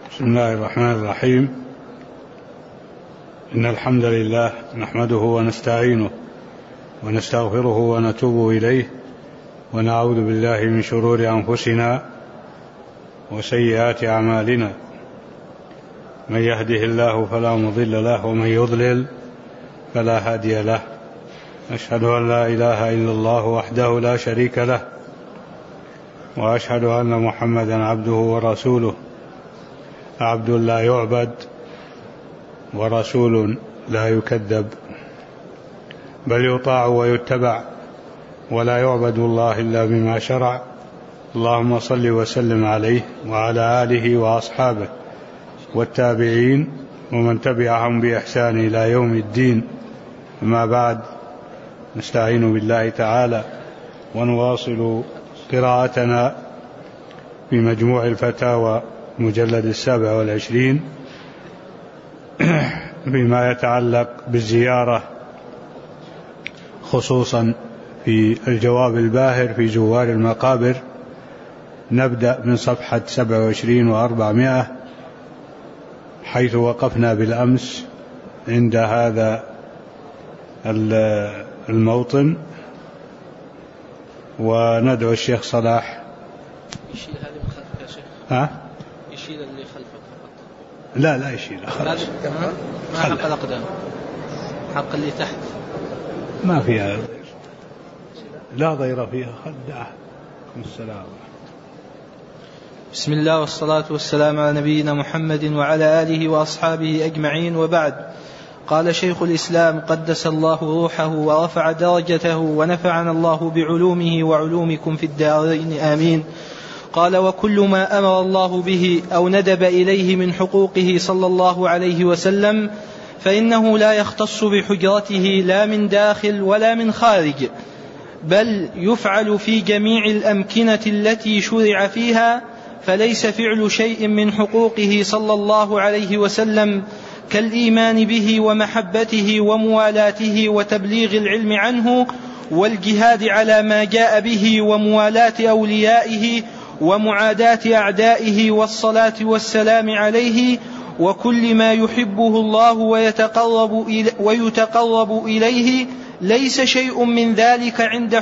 بسم الله الرحمن الرحيم. إن الحمد لله نحمده ونستعينه ونستغفره ونتوب إليه ونعوذ بالله من شرور أنفسنا وسيئات أعمالنا. من يهده الله فلا مضل له ومن يضلل فلا هادي له. أشهد أن لا إله إلا الله وحده لا شريك له، وأشهد أن محمدا عبده ورسوله، عبد لا يعبد ورسول لا يكذب، بل يطاع ويتبع، ولا يعبد الله إلا بما شرع. اللهم صل وسلم عليه وعلى آله وأصحابه والتابعين ومن تبعهم بإحسان إلى يوم الدين. أما بعد، نستعين بالله تعالى ونواصل قراءتنا في مجموع الفتاوى مجلد 27 فيما يتعلق بالزيارة، خصوصا في الجواب الباهر في زوار المقابر. نبدأ من صفحة 27 و400 حيث وقفنا بالأمس عند هذا الموطن، وندعو الشيخ صلاح. يشيل هذه من خلفك يا شيخ. يشيل اللي خلفك فقط. لا يشيل خلاص. ما حق الأقدام، حق اللي تحت ما فيها، لا ضير فيها. خدعه. السلام. بسم الله والصلاة والسلام على نبينا محمد وعلى آله وأصحابه أجمعين، وبعد. قال شيخ الإسلام قدس الله روحه ورفع درجته ونفعنا الله بعلومه وعلومكم في الدارين آمين. قال: وكل ما أمر الله به أو ندب إليه من حقوقه صلى الله عليه وسلم فإنه لا يختص بحجرته لا من داخل ولا من خارج، بل يفعل في جميع الأمكنة التي شرع فيها، فليس فعل شيء من حقوقه صلى الله عليه وسلم كالإيمان به ومحبته وموالاته وتبليغ العلم عنه والجهاد على ما جاء به وموالاة أوليائه ومعاداة أعدائه والصلاة والسلام عليه وكل ما يحبه الله ويتقرب إليه. ليس شيء من ذلك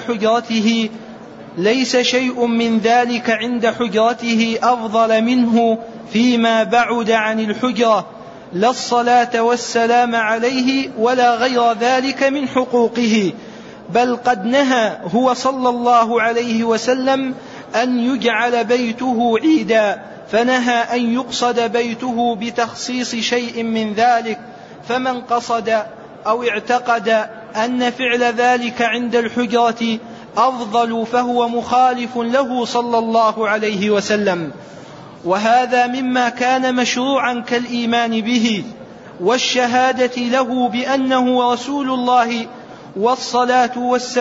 عند حجرته أفضل منه فيما بعد عن الحجرة، لا الصلاة والسلام عليه ولا غير ذلك من حقوقه، بل قد نهى هو صلى الله عليه وسلم أن يجعل بيته عيدا، فنهى أن يقصد بيته بتخصيص شيء من ذلك، فمن قصد أو اعتقد أن فعل ذلك عند الحجرة أفضل فهو مخالف له صلى الله عليه وسلم. وهذا مما كان مشروعا كالإيمان به والشهادة له بأنه رسول الله والصلاة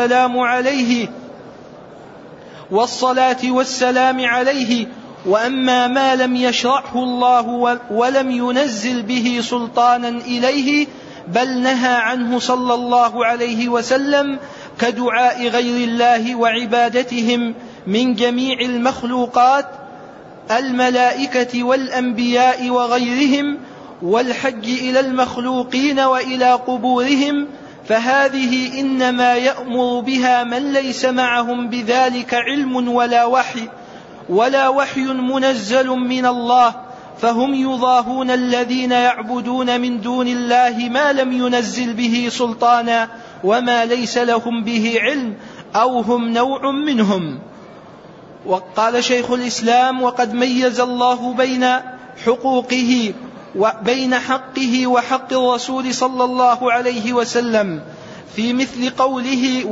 والسلام عليه. وأما ما لم يشرعه الله ولم ينزل به سلطانا إليه بل نهى عنه صلى الله عليه وسلم كدعاء غير الله وعبادتهم من جميع المخلوقات الملائكة والأنبياء وغيرهم، والحج إلى المخلوقين وإلى قبورهم، فهذه إنما يأمر بها من ليس معهم بذلك علم ولا وحي منزل من الله، فهم يضاهون الذين يعبدون من دون الله ما لم ينزل به سلطانا وما ليس لهم به علم، أو هم نوع منهم. وقال شيخ الإسلام: وقد ميز الله بين حقوقه وبين حقه وحق الرسول صلى الله عليه وسلم في مثل قوله: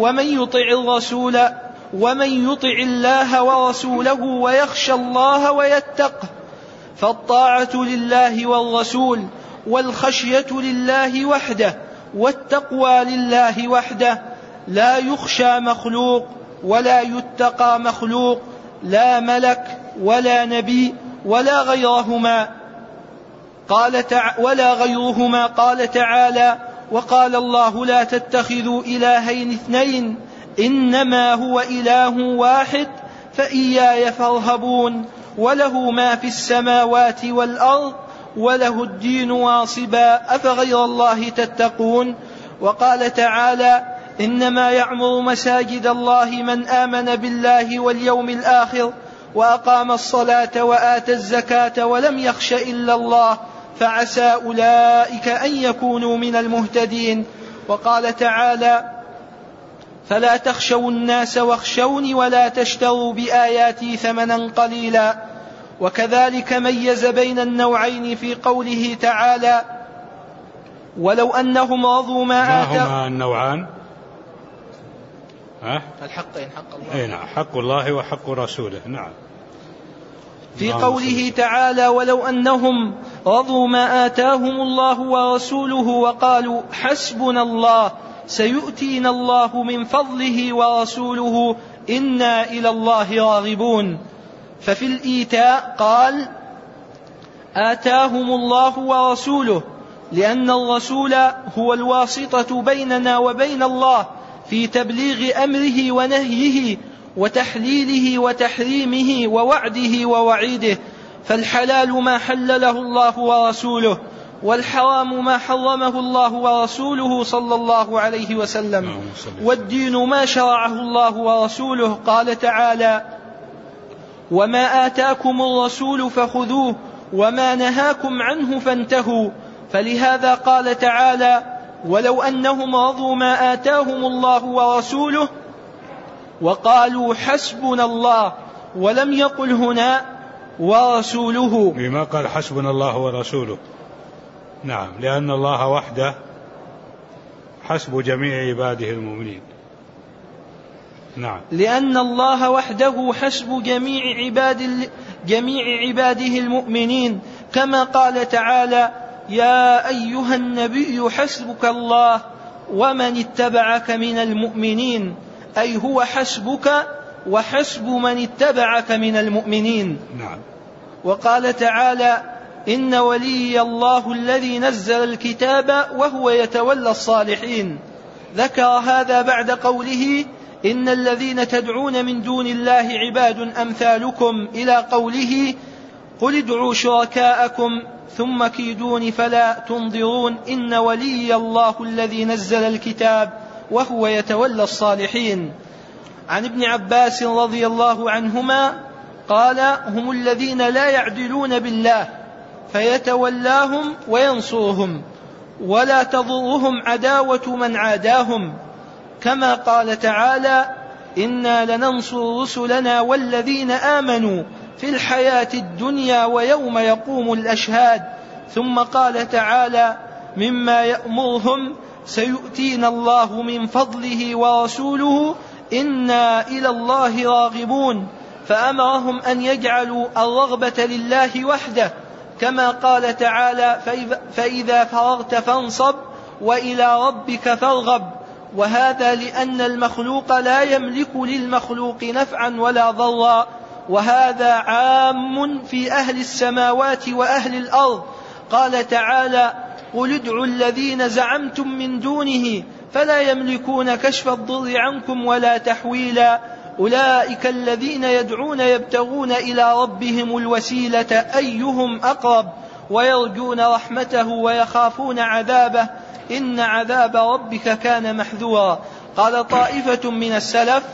ومن يطع الله ورسوله ويخشى الله ويتقه، فالطاعة لله والرسول، والخشية لله وحده، والتقوى لله وحده، لا يخشى مخلوق ولا يتقى مخلوق، لا ملك ولا نبي ولا غيرهما. قال تعالى: وقال الله: لا تتخذوا إلهين اثنين إنما هو إله واحد فإياي فارهبون. وله ما في السماوات والأرض وله الدين واصبا أفغير الله تتقون. وقال تعالى إنما يعمر مساجد الله من آمن بالله واليوم الآخر وأقام الصلاة وآتى الزكاة ولم يخش إلا الله فعسى أولئك أن يكونوا من المهتدين. وقال تعالى فلا تخشوا الناس واخشوني ولا تشتروا بآياتي ثمنا قليلا. وكذلك ميز بين النوعين في قوله تعالى ولو أنهم رضوا ما آتاهم. هما النوعان الحقين، حق الله، نعم، حق الله وحق رسوله. نعم. في قوله تعالى ولو أنهم رضوا ما آتاهم الله ورسوله وقالوا حسبنا الله سيؤتينا الله من فضله ورسوله إنا إلى الله راغبون. ففي الإيتاء قال آتاهم الله ورسوله لأن الرسول هو الواسطة بيننا وبين الله في تبليغ أمره ونهيه وتحليله وتحريمه ووعده ووعيده. فالحلال ما حلله الله ورسوله والحرام ما حرمه الله ورسوله صلى الله عليه وسلم. والدين ما شرعه الله ورسوله. قال تعالى وما آتاكم الرسول فخذوه وما نهاكم عنه فانتهوا. فلهذا قال تعالى ولو أنهم رضوا ما آتاهم الله ورسوله وقالوا حسبنا الله ولم يقل هنا ورسوله. بما قال حسبنا الله ورسوله. نعم، لأن الله وحده حسب جميع عباده المؤمنين. نعم، لأن الله وحده حسب جميع عباده المؤمنين كما قال تعالى يا أيها النبي حسبك الله ومن اتبعك من المؤمنين، أي هو حسبك وحسب من اتبعك من المؤمنين. نعم. وقال تعالى إن ولي الله الذي نزل الكتاب وهو يتولى الصالحين. ذكر هذا بعد قوله إن الذين تدعون من دون الله عباد أمثالكم إلى قوله قل ادعوا شركاءكم ثم كيدون فلا تنظرون إن ولي الله الذي نزل الكتاب وهو يتولى الصالحين. عن ابن عباس رضي الله عنهما قال هم الذين لا يعدلون بالله فيتولاهم وينصرهم ولا تضرهم عداوة من عاداهم، كما قال تعالى إنا لننصر رسلنا والذين آمنوا في الحياة الدنيا ويوم يقوم الأشهاد. ثم قال تعالى مما يأمرهم سيؤتينا الله من فضله ورسوله إنا إلى الله راغبون. فأمرهم أن يجعلوا الرغبة لله وحده كما قال تعالى فإذا فرغت فانصب وإلى ربك فارغب. وهذا لأن المخلوق لا يملك للمخلوق نفعا ولا ضرا، وهذا عام في أهل السماوات وأهل الأرض. قال تعالى قل ادعوا الذين زعمتم من دونه فلا يملكون كشف الضر عنكم ولا تحويلا أولئك الذين يدعون يبتغون إلى ربهم الوسيلة أيهم أقرب ويرجون رحمته ويخافون عذابه إن عذاب ربك كان محذورا. قال طائفة من السلف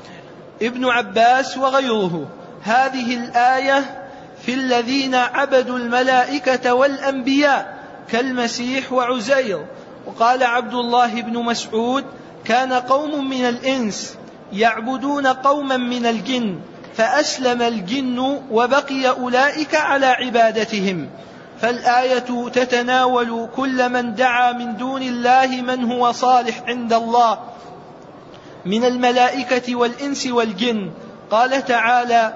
ابن عباس وغيره هذه الآية في الذين عبدوا الملائكة والأنبياء كالمسيح وعزير. وقال عبد الله بن مسعود كان قوم من الإنس يعبدون قوما من الجن فأسلم الجن وبقي أولئك على عبادتهم. فالآية تتناول كل من دعا من دون الله من هو صالح عند الله من الملائكة والإنس والجن. قال تعالى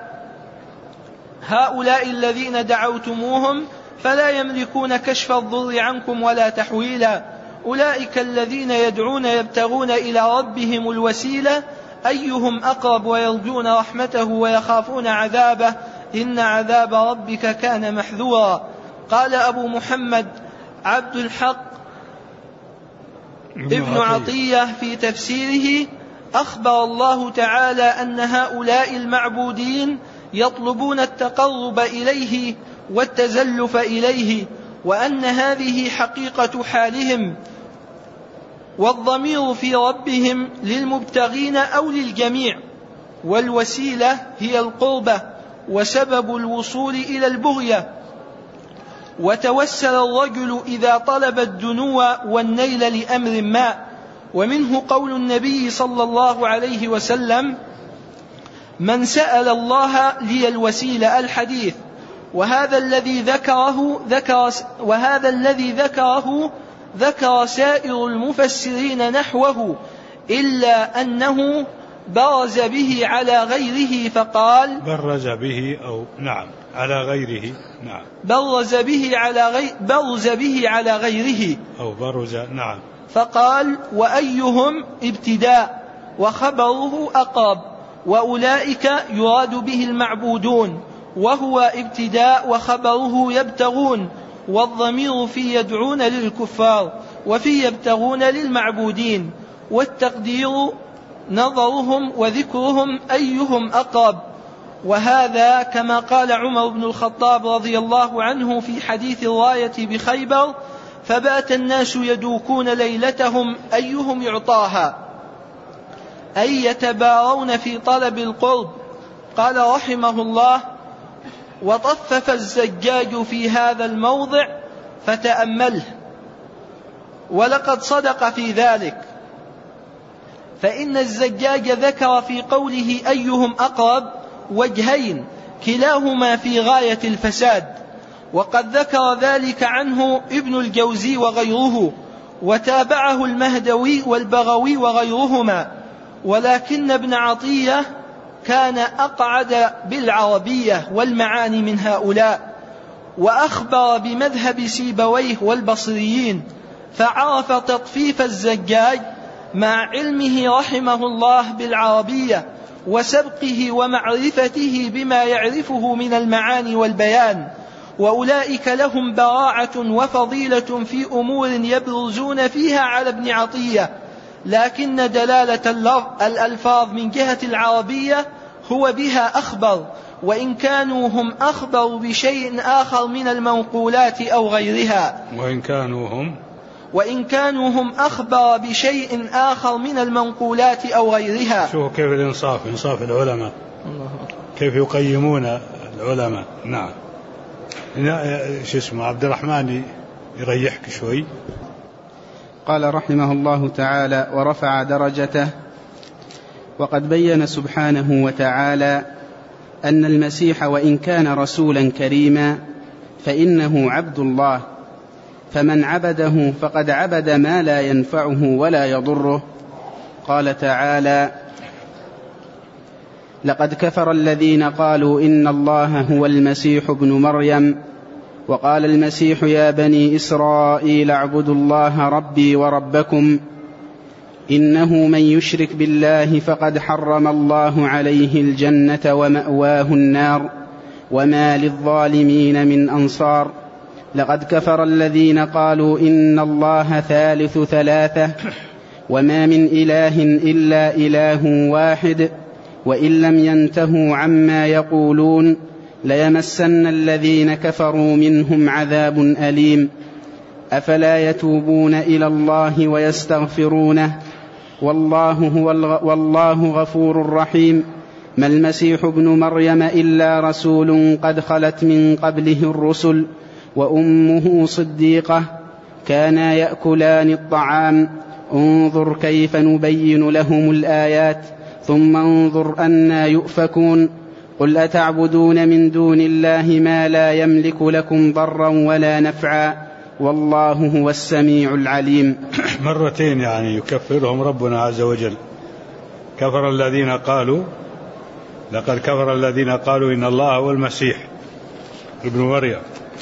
هؤلاء الذين دعوتموهم فلا يملكون كشف الضر عنكم ولا تحويلا أولئك الذين يدعون يبتغون إلى ربهم الوسيلة أيهم أقرب ويرجون رحمته ويخافون عذابه إن عذاب ربك كان محذورا. قال أبو محمد عبد الحق ابن عطية في تفسيره أخبر الله تعالى أن هؤلاء المعبودين يطلبون التقرب إليه والتزلف إليه، وأن هذه حقيقة حالهم، والضمير في ربهم للمبتغين أو للجميع، والوسيلة هي القربة وسبب الوصول إلى البغية. وتوسل الرجل إذا طلب الدنو والنيل لأمر ما. ومنه قول النبي صلى الله عليه وسلم: من سأل الله لي الوسيلة، الحديث. وهذا الذي ذكر سائر المفسرين نحوه، إلا أنه برز به على غيره فقال: برز به على غيره، نعم، برز به على غيره أو برز، نعم، فقال: وأيهم ابتداء، وخبره أقرب، وأولئك يراد به المعبودون، وهو ابتداء وخبره يبتغون، والضمير في يدعون للكفار، وفي يبتغون للمعبودين، والتقدير نظرهم وذكرهم أيهم أقرب. وهذا كما قال عمر بن الخطاب رضي الله عنه في حديث الراية بخيبر: فبات الناس يدوكون ليلتهم أيهم يعطاها، أي يتبارون في طلب القرب. قال رحمه الله: وطفف الزجاج في هذا الموضع فتأمله، ولقد صدق في ذلك، فإن الزجاج ذكر في قوله أيهم أقرب وجهين كلاهما في غاية الفساد، وقد ذكر ذلك عنه ابن الجوزي وغيره، وتابعه المهدوي والبغوي وغيرهما. ولكن ابن عطية كان أقعد بالعربية والمعاني من هؤلاء، وأخبر بمذهب سيبويه والبصريين، فعرف تطفيف الزجاج مع علمه رحمه الله بالعربية وسبقه ومعرفته بما يعرفه من المعاني والبيان. وأولئك لهم براعة وفضيلة في أمور يبرزون فيها على ابن عطية، لكن دلالة الألفاظ من جهة العربية هو بها أخبر، وإن كانوا هم أخبر بشيء آخر من المنقولات أو غيرها، وإن كانوا هم أخبر بشيء آخر من المنقولات أو غيرها. شوفوا كيف الإنصاف، إنصاف العلماء، كيف يقيمون العلماء. نعم. عبد الرحمن يريحك شوي. قال رحمه الله تعالى: ورفع درجته. وقد بين سبحانه وتعالى أن المسيح وإن كان رسولا كريما فإنه عبد الله، فمن عبده فقد عبد ما لا ينفعه ولا يضره. قال تعالى: لقد كفر الذين قالوا إن الله هو المسيح ابن مريم، وقال المسيح يا بني إسرائيل اعبدوا الله ربي وربكم، إنه من يشرك بالله فقد حرم الله عليه الجنة ومأواه النار وما للظالمين من أنصار. لقد كفر الذين قالوا إن الله ثالث ثلاثة وما من إله إلا إله واحد، وإن لم ينتهوا عما يقولون ليمسن الذين كفروا منهم عذاب أليم. أفلا يتوبون إلى الله ويستغفرونه والله غفور رحيم. ما المسيح ابن مريم إلا رسول قد خلت من قبله الرسل وأمه صديقة كانا يأكلان الطعام. انظر كيف نبين لهم الآيات ثم انظر أنى يؤفكون. قل أتعبدون من دون الله ما لا يملك لكم ضرا ولا نفعا والله هو السميع العليم. مرتين يعني يكفرهم ربنا عز وجل. كفر الذين قالوا، لقد كفر الذين قالوا إن الله هو المسيح ابن مريم.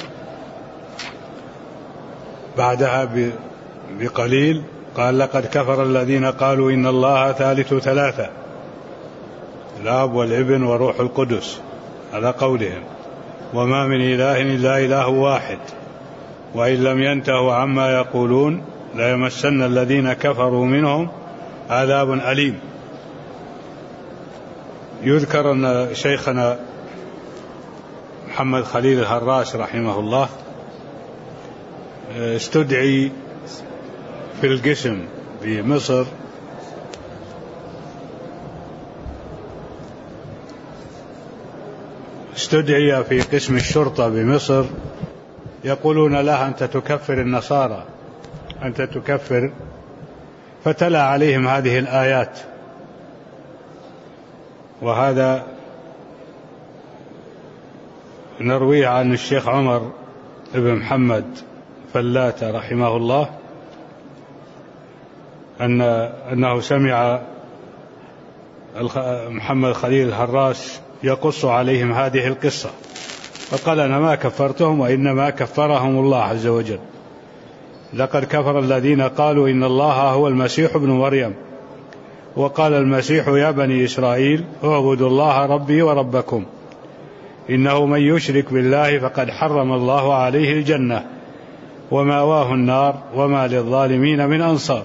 بعدها بقليل قال لقد كفر الذين قالوا إن الله ثالث ثلاثة، الآب والابن وروح القدس، على قولهم، وما من إله إلا إله واحد، وإن لم ينتهوا عما يقولون ليمسن الذين كفروا منهم عذاب أليم. يذكر أن شيخنا محمد خليل الهراس رحمه الله استدعي في القسم بمصر استدعي في قسم الشرطة بمصر، يقولون له أنت تكفر النصارى، أنت تكفر، فتلا عليهم هذه الآيات. وهذا نرويه عن الشيخ عمر بن محمد فلاتة رحمه الله أنه سمع محمد خليل الهراس يقص عليهم هذه القصة، فقال أنا ما كفرتهم وإنما كفرهم الله عز وجل. لقد كفر الذين قالوا إن الله هو المسيح ابن مريم، وقال المسيح يا بني إسرائيل اعبدوا الله ربي وربكم إنه من يشرك بالله فقد حرم الله عليه الجنة ومأواه النار وما للظالمين من أنصار.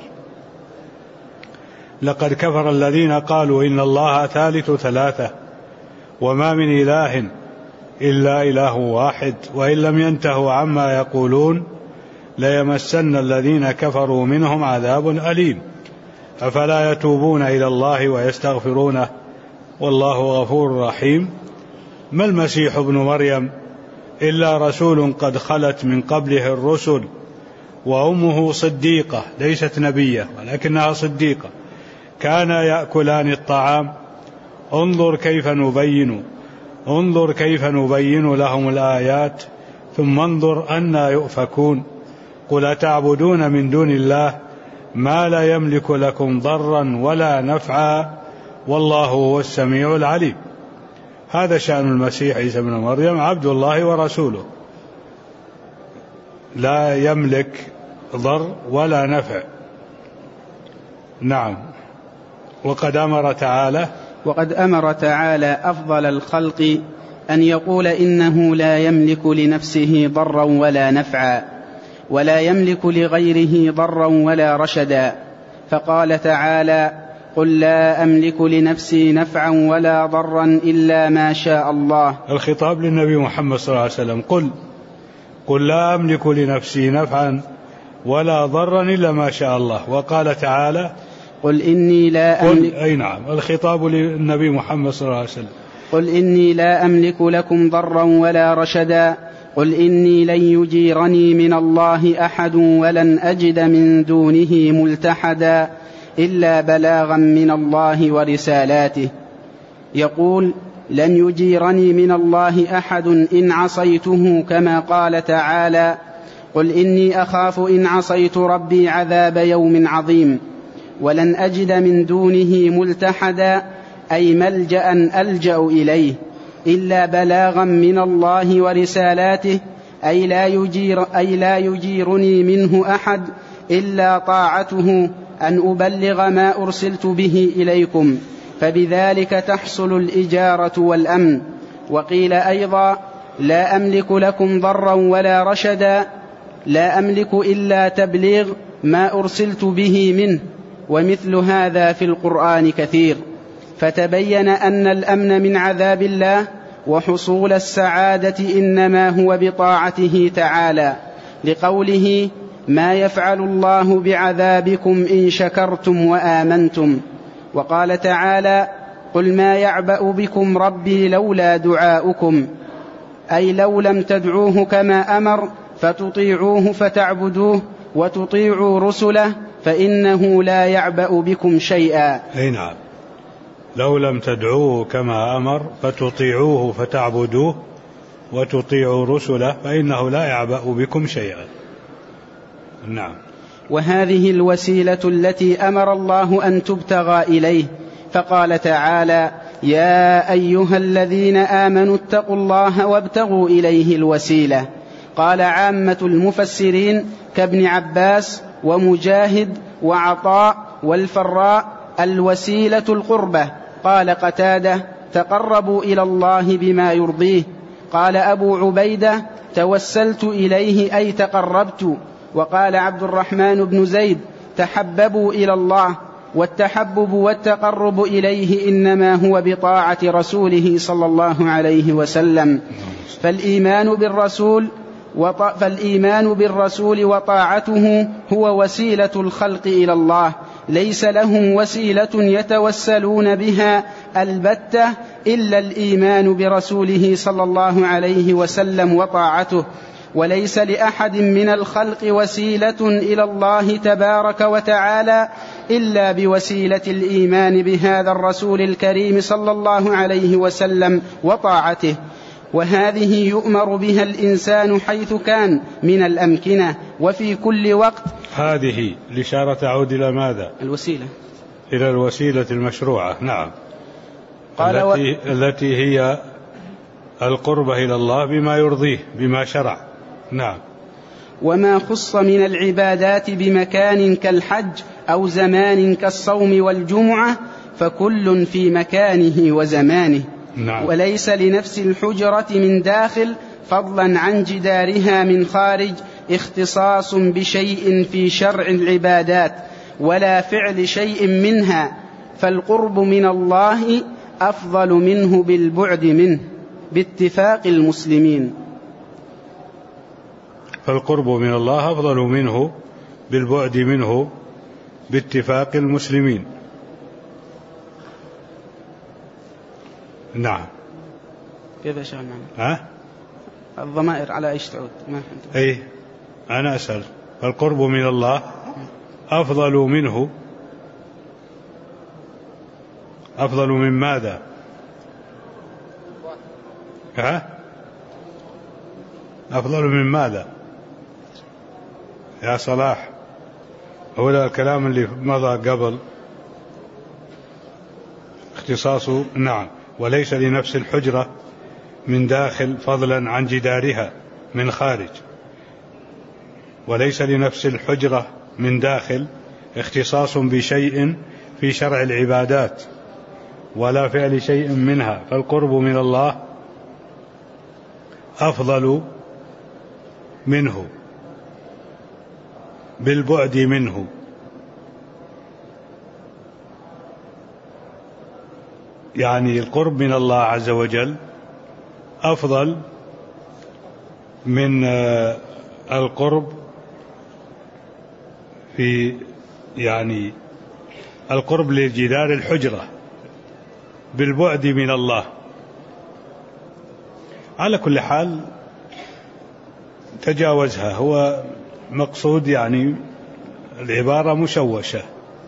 لقد كفر الذين قالوا إن الله ثالث ثلاثة وما من إله إلا إله واحد وإن لم ينتهوا عما يقولون ليمسن الذين كفروا منهم عذاب أليم أفلا يتوبون إلى الله ويستغفرونه والله غفور رحيم. ما المسيح ابن مريم إلا رسول قد خلت من قبله الرسل وأمه صديقة، ليست نبية ولكنها صديقة، كانا يأكلان الطعام. انظر كيف نبين لهم الآيات ثم انظر أنى يؤفكون. قل أتعبدون من دون الله ما لا يملك لكم ضرا ولا نفعا والله هو السميع العليم. هذا شأن المسيح عيسى بن مريم، عبد الله ورسوله، لا يملك ضر ولا نفع. نعم. وقد أمر تعالى أفضل الخلق أن يقول إنه لا يملك لنفسه ضرا ولا نفعا ولا يملك لغيره ضرا ولا رشدا، فقال تعالى قل لا أملك لنفسي نفعا ولا ضرا إلا ما شاء الله. الخطاب للنبي محمد صلى الله عليه وسلم، قل لا أملك لنفسي نفعا ولا ضرا إلا ما شاء الله. وقال تعالى قل إني لا أملك أي نعم، الخطاب للنبي محمد صلى الله عليه وسلم، قل إني لا أملك لكم ضرا ولا رشدا قل إني لن يجيرني من الله أحد ولن أجد من دونه ملتحدا إلا بلاغا من الله ورسالاته. يقول لن يجيرني من الله أحد إن عصيته، كما قال تعالى قل إني أخاف إن عصيت ربي عذاب يوم عظيم. ولن أجد من دونه ملتحدا أي ملجأ ألجأ إليه إلا بلاغا من الله ورسالاته، أي لا يجيرني منه أحد إلا طاعته أن أبلغ ما أرسلت به إليكم، فبذلك تحصل الإجارة والأمن. وقيل أيضا لا أملك لكم ضرا ولا رشدا، لا أملك إلا تبليغ ما أرسلت به منه، ومثل هذا في القرآن كثير. فتبين أن الأمن من عذاب الله وحصول السعادة إنما هو بطاعته تعالى، لقوله ما يفعل الله بعذابكم إن شكرتم وآمنتم. وقال تعالى قل ما يعبأ بكم ربي لولا دعاؤكم، أي لو لم تدعوه كما أمر فتطيعوه فتعبدوه وتطيعوا رسله فإنه لا يعبأ بكم شيئا. أي نعم، لو لم تدعوه كما أمر فتطيعوه فتعبدوه وتطيعوا رسله فإنه لا يعبأ بكم شيئا. نعم. وهذه الوسيلة التي أمر الله أن تبتغى إليه، فقال تعالى يا أيها الذين آمنوا اتقوا الله وابتغوا إليه الوسيلة. قال عامة المفسرين كابن عباس ومجاهد وعطاء والفراء الوسيلة القربة. قال قتادة تقربوا إلى الله بما يرضيه. قال أبو عبيدة توسلت إليه أي تقربت. وقال عبد الرحمن بن زيد تحببوا إلى الله والتحبب والتقرب إليه إنما هو بطاعة رسوله صلى الله عليه وسلم. فالإيمان بالرسول وطاعته هو وسيلة الخلق إلى الله، ليس لهم وسيلة يتوسلون بها البتة إلا الإيمان برسوله صلى الله عليه وسلم وطاعته، وليس لأحد من الخلق وسيلة إلى الله تبارك وتعالى إلا بوسيلة الإيمان بهذا الرسول الكريم صلى الله عليه وسلم وطاعته، وهذه يؤمر بها الإنسان حيث كان من الأمكنة وفي كل وقت. هذه الإشارة تعود إلى ماذا؟ الوسيلة، إلى الوسيلة المشروعة. نعم. التي هي القربة إلى الله بما يرضيه، بما شرع. نعم. وما خص من العبادات بمكان كالحج أو زمان كالصوم والجمعة فكل في مكانه وزمانه. نعم. وليس لنفس الحجرة من داخل فضلا عن جدارها من خارج اختصاص بشيء في شرع العبادات ولا فعل شيء منها، فالقرب من الله أفضل منه بالبعد منه باتفاق المسلمين. فالقرب من الله أفضل منه بالبعد منه باتفاق المسلمين. نعم. كيف يشغل معنا؟ الضمائر على ايش تعود؟ ما فهمت. اي انا اسال. فالقرب من الله افضل منه، افضل من ماذا؟ افضل من ماذا يا صلاح؟ هو الكلام اللي مضى قبل اختصاصه. نعم. وليس لنفس الحجرة من داخل فضلا عن جدارها من خارج. وليس لنفس الحجرة من داخل اختصاص بشيء في شرع العبادات ولا فعل شيء منها، فالقرب من الله أفضل منه بالبعد منه. يعني القرب من الله عز وجل أفضل من القرب في يعني القرب لجدار الحجرة بالبعد من الله. على كل حال تجاوزها، هو مقصود يعني العبارة مشوشة.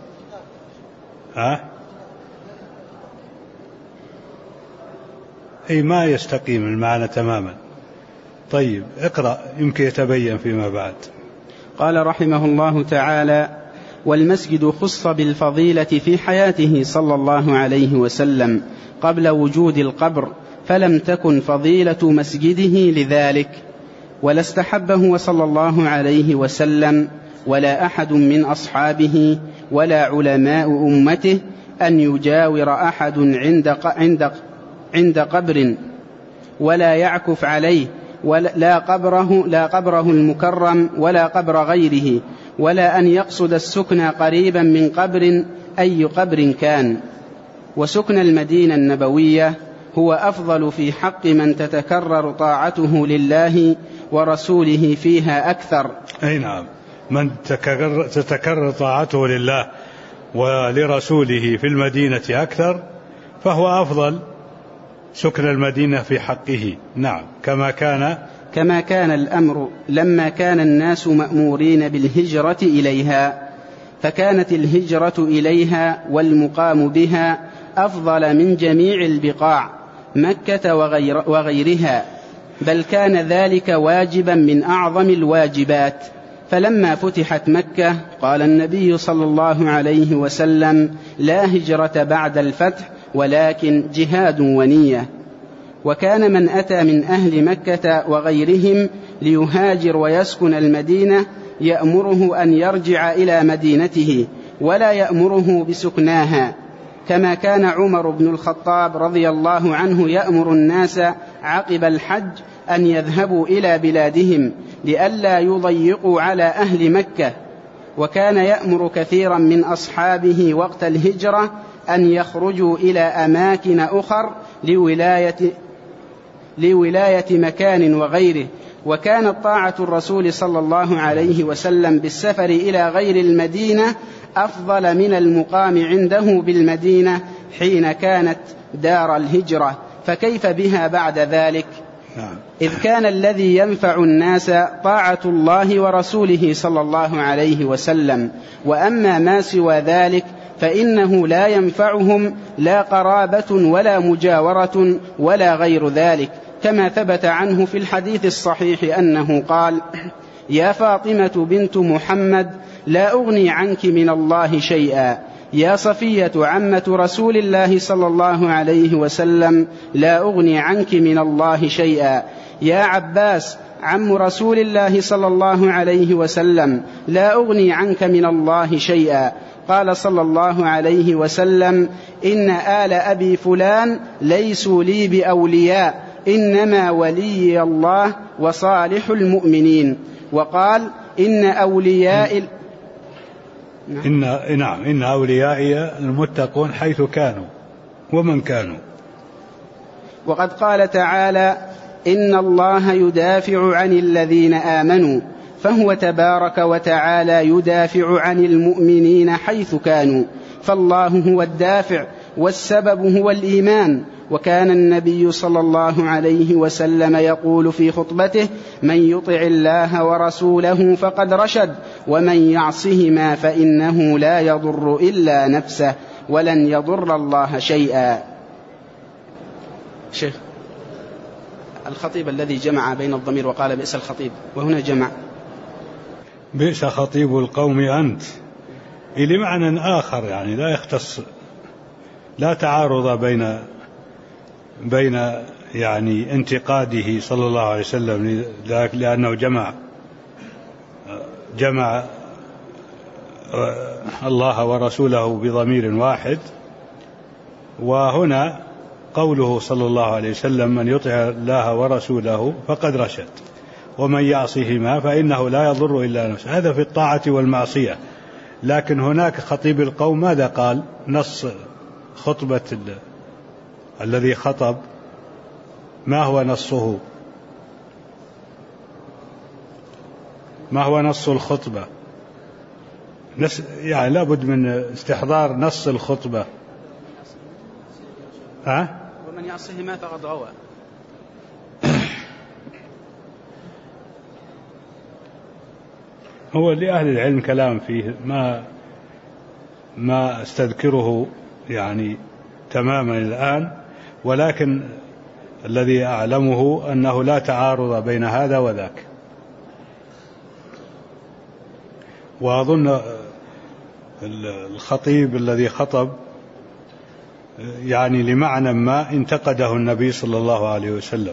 أي ما يستقيم المعنى تماما. طيب اقرأ يمكن يتبين فيما بعد. قال رحمه الله تعالى: والمسجد خص بالفضيلة في حياته صلى الله عليه وسلم قبل وجود القبر، فلم تكن فضيلة مسجده لذلك، ولا استحبه صلى الله عليه وسلم ولا أحد من أصحابه ولا علماء أمته أن يجاور أحد عند قبر ولا يعكف عليه، لا قبره المكرم ولا قبر غيره، ولا أن يقصد السكن قريبا من قبر أي قبر كان. وسكن المدينة النبوية هو أفضل في حق من تتكرر طاعته لله ورسوله فيها أكثر. أي نعم، من تتكرر طاعته لله ولرسوله في المدينة أكثر فهو أفضل سكن المدينة في حقه. نعم. كما كان الأمر لما كان الناس مأمورين بالهجرة إليها، فكانت الهجرة إليها والمقام بها أفضل من جميع البقاع مكة وغيرها، بل كان ذلك واجبا من أعظم الواجبات. فلما فتحت مكة قال النبي صلى الله عليه وسلم: لا هجرة بعد الفتح ولكن جهاد ونية. وكان من أتى من أهل مكة وغيرهم ليهاجر ويسكن المدينة يأمره أن يرجع إلى مدينته ولا يأمره بسكناها، كما كان عمر بن الخطاب رضي الله عنه يأمر الناس عقب الحج أن يذهبوا إلى بلادهم لئلا يضيقوا على أهل مكة. وكان يأمر كثيرا من أصحابه وقت الهجرة أن يخرجوا إلى أماكن أخر لولاية مكان وغيره. وكانت طاعة الرسول صلى الله عليه وسلم بالسفر إلى غير المدينة أفضل من المقام عنده بالمدينة حين كانت دار الهجرة، فكيف بها بعد ذلك؟ إذ كان الذي ينفع الناس طاعة الله ورسوله صلى الله عليه وسلم، وأما ما سوى ذلك فإنه لا ينفعهم لا قرابة ولا مجاورة ولا غير ذلك، كما ثبت عنه في الحديث الصحيح أنه قال: يا فاطمة بنت محمد لا أغني عنك من الله شيئا، يا صفية عمة رسول الله صلى الله عليه وسلم لا أغني عنك من الله شيئا، يا عباس عم رسول الله صلى الله عليه وسلم لا أغني عنك من الله شيئا. قال صلى الله عليه وسلم: إن آل أبي فلان ليسوا لي بأولياء، إنما ولي الله وصالح المؤمنين. وقال: إن أولياء إن أوليائي المتقون حيث كانوا ومن كانوا. وقد قال تعالى: إن الله يدافع عن الذين آمنوا، فهو تبارك وتعالى يدافع عن المؤمنين حيث كانوا، فالله هو الدافع والسبب هو الإيمان. وكان النبي صلى الله عليه وسلم يقول في خطبته: من يطع الله ورسوله فقد رشد، ومن يعصهما فإنه لا يضر إلا نفسه ولن يضر الله شيئا. شيخ الخطيب الذي جمع بين الضمير وقال بئس الخطيب، وهنا جمع بئس خطيب القوم أنت، لمعنى آخر يعني لا يختص، لا تعارض بين يعني انتقاده صلى الله عليه وسلم لأنه جمع الله ورسوله بضمير واحد، وهنا قوله صلى الله عليه وسلم: من يطع الله ورسوله فقد رشد، ومن يعصهما فإنه لا يضر إلا نفسه. هذا في الطاعة والمعصية. لكن هناك خطيب القوم ماذا قال؟ نص خطبة الذي خطب ما هو نصه؟ ما هو نص الخطبة؟ يعني لابد من استحضار نص الخطبة. ومن يعصهما فقد غوى. هو لأهل العلم كلام فيه ما استذكره يعني تماما الآن، ولكن الذي أعلمه أنه لا تعارض بين هذا وذاك. وأظن الخطيب الذي خطب يعني لمعنى ما انتقده النبي صلى الله عليه وسلم.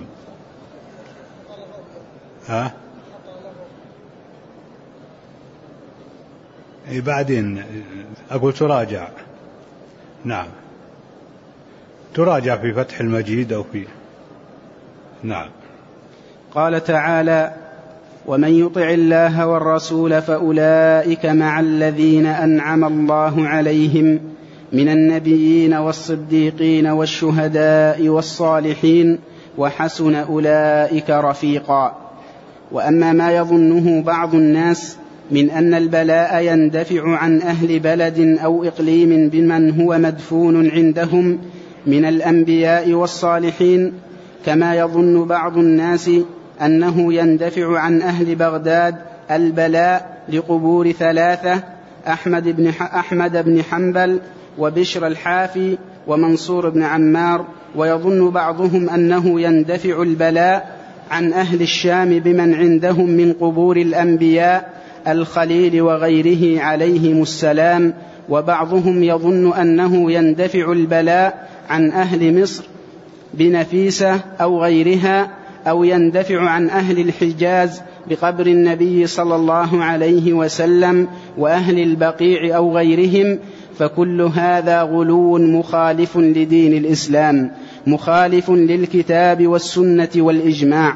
بعدين أقول تراجع، نعم تراجع في فتح المجيد أو في نعم. قال تعالى: ومن يطع الله والرسول فأولئك مع الذين أنعم الله عليهم من النبيين والصديقين والشهداء والصالحين وحسن أولئك رفيقا. وأما ما يظنه بعض الناس من أن البلاء يندفع عن أهل بلد أو إقليم بمن هو مدفون عندهم من الأنبياء والصالحين، كما يظن بعض الناس أنه يندفع عن أهل بغداد البلاء لقبور ثلاثة: أحمد بن حنبل وبشر الحافي ومنصور بن عمار. ويظن بعضهم أنه يندفع البلاء عن أهل الشام بمن عندهم من قبور الأنبياء الخليل وغيره عليهم السلام. وبعضهم يظن أنه يندفع البلاء عن أهل مصر بنفيسة أو غيرها، أو يندفع عن أهل الحجاز بقبر النبي صلى الله عليه وسلم وأهل البقيع أو غيرهم. فكل هذا غلو مخالف لدين الإسلام، مخالف للكتاب والسنة والإجماع.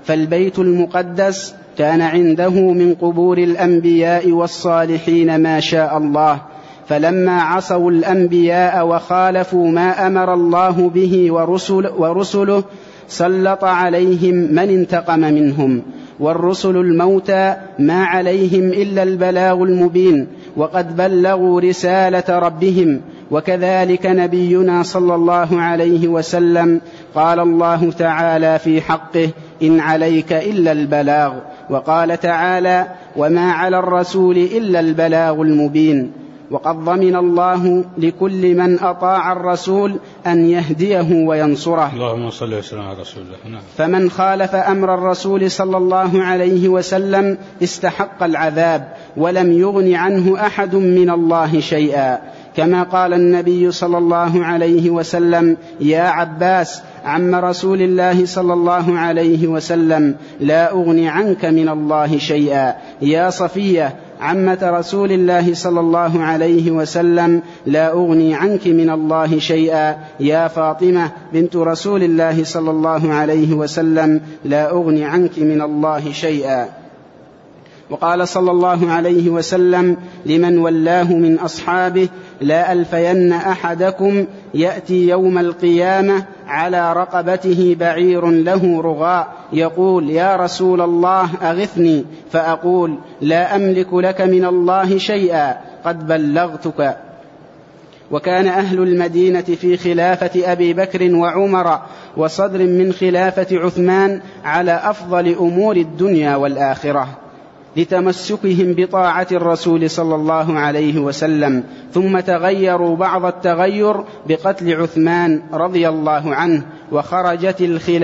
فالبيت المقدس كان عنده من قبور الأنبياء والصالحين ما شاء الله، فلما عصوا الأنبياء وخالفوا ما أمر الله به ورسله سلط عليهم من انتقم منهم، والرسل الموتى ما عليهم إلا البلاغ المبين، وقد بلغوا رسالة ربهم. وكذلك نبينا صلى الله عليه وسلم قال الله تعالى في حقه: إن عليك إلا البلاغ. وقال تعالى: وما على الرسول إلا البلاغ المبين. وقد ضمن الله لكل من أطاع الرسول أن يهديه وينصره. اللهم صل وسلم على رسول الله. فمن خالف أمر الرسول صلى الله عليه وسلم استحق العذاب، ولم يغن عنه أحد من الله شيئا، كما قال النبي صلى الله عليه وسلم: يا عباس عم رسول الله صلى الله عليه وسلم: لا أغني عنك من الله شيئا. يا صفية عمة رسول الله صلى الله عليه وسلم: لا أغني عنك من الله شيئا. يا فاطمة بنت رسول الله صلى الله عليه وسلم: لا أغني عنك من الله شيئا. وقال صلى الله عليه وسلم لمن ولاه من أصحابه: لا ألفين أحدكم يأتي يوم القيامة على رقبته بعير له رغاء يقول: يا رسول الله أغثني، فأقول: لا أملك لك من الله شيئا، قد بلغتك. وكان أهل المدينة في خلافة أبي بكر وعمر وصدر من خلافة عثمان على أفضل أمور الدنيا والآخرة، لتمسكهم بطاعة الرسول صلى الله عليه وسلم، ثم تغيروا بعض التغير بقتل عثمان رضي الله عنه، وخرجت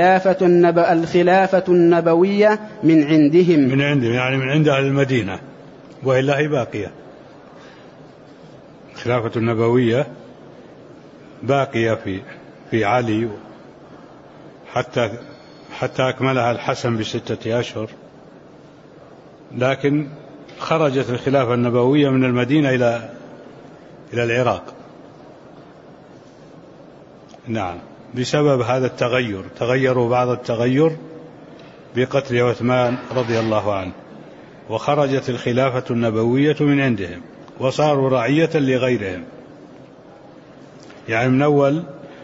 الخلافة النبوية من عندهم، يعني من عند أهل المدينة، وإلا هي باقية. الخلافة النبوية باقية في علي حتى أكملها الحسن ب6 أشهر، لكن خرجت الخلافة النبوية من المدينة إلى العراق. نعم، بسبب هذا التغير، تغيروا بعض التغير بقتل عثمان رضي الله عنه، وخرجت الخلافة النبوية من عندهم وصاروا رعية لغيرهم. يعني من أول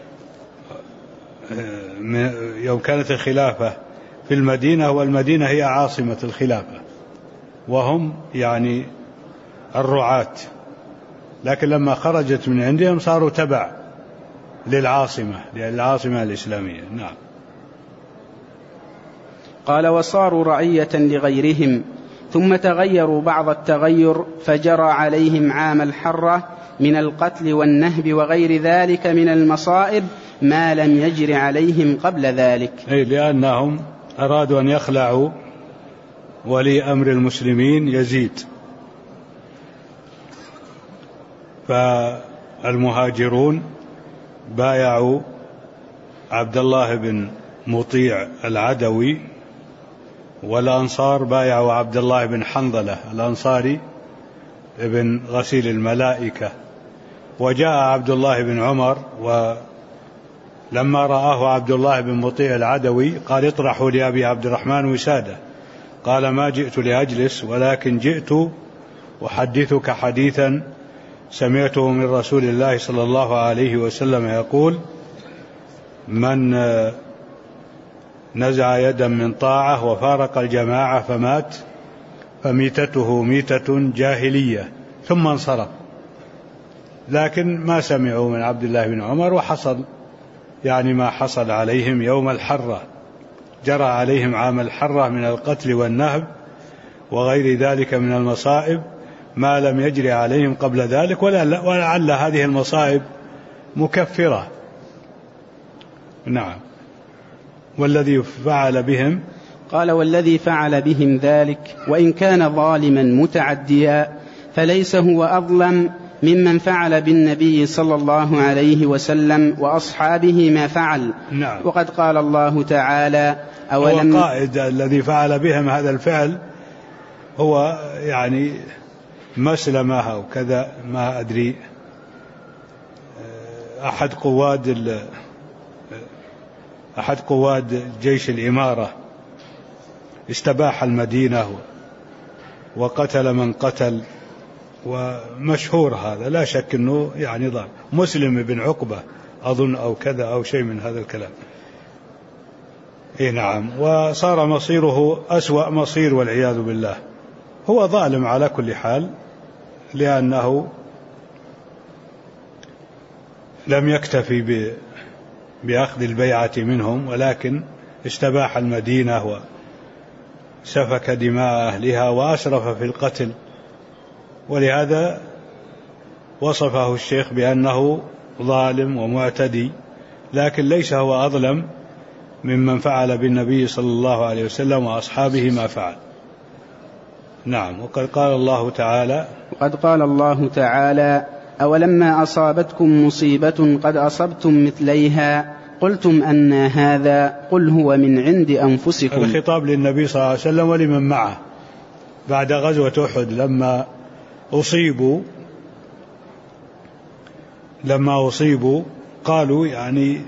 يوم كانت الخلافة في المدينة، والمدينة هي عاصمة الخلافة، وهم يعني الرعاة، لكن لما خرجت من عندهم صاروا تبع للعاصمة الإسلامية. نعم. قال: وصاروا رعية لغيرهم، ثم تغيروا بعض التغير، فجرى عليهم عام الحرة من القتل والنهب وغير ذلك من المصائب ما لم يجر عليهم قبل ذلك. لأنهم أرادوا أن يخلعوا ولي أمر المسلمين يزيد، فالمهاجرون بايعوا عبد الله بن مطيع العدوي، والأنصار بايعوا عبد الله بن حنظلة الأنصاري ابن غسيل الملائكة. وجاء عبد الله بن عمر، ولما رآه عبد الله بن مطيع العدوي قال: اطرحوا لأبي عبد الرحمن وسادة. قال: ما جئت لأجلس، ولكن جئت أحدثك حديثا سمعته من رسول الله صلى الله عليه وسلم يقول: من نزع يدا من طاعة وفارق الجماعة فمات فميتته ميتة جاهلية، ثم انصرف. لكن ما سمعوا من عبد الله بن عمر، وحصل يعني ما حصل عليهم يوم الحرة، جرى عليهم عام الحرة من القتل والنهب وغير ذلك من المصائب ما لم يجري عليهم قبل ذلك، ولعل هذه المصائب مكفرة. نعم. والذي فعل بهم، قال: والذي فعل بهم ذلك وإن كان ظالما متعديا فليس هو أظلم ممن فعل بالنبي صلى الله عليه وسلم وأصحابه ما فعل. نعم. وقد قال الله تعالى: أولم قائد الذي فعل بهم هذا الفعل هو يعني مسلمة أو كذا، ما أدري، أحد قواد جيش الإمارة استباح المدينة وقتل من قتل، ومشهور هذا، لا شك أنه يعني ظالم. مسلم بن عقبة أظن أو كذا أو شيء من هذا الكلام. نعم، وصار مصيره أسوأ مصير والعياذ بالله. هو ظالم على كل حال، لأنه لم يكتفي بأخذ البيعة منهم، ولكن استباح المدينة وسفك دماء أهلها وأسرف في القتل، ولهذا وصفه الشيخ بأنه ظالم ومعتدي، لكن ليس هو أظلم ممن فعل بالنبي صلى الله عليه وسلم وأصحابه ما فعل. نعم. وقد قال الله تعالى أولما أصابتكم مصيبة قد أصبتم مثليها قلتم أن هذا قل هو من عند أنفسكم. الخطاب للنبي صلى الله عليه وسلم ولمن معه بعد غزوة أحد لما أصيبوا قالوا يعني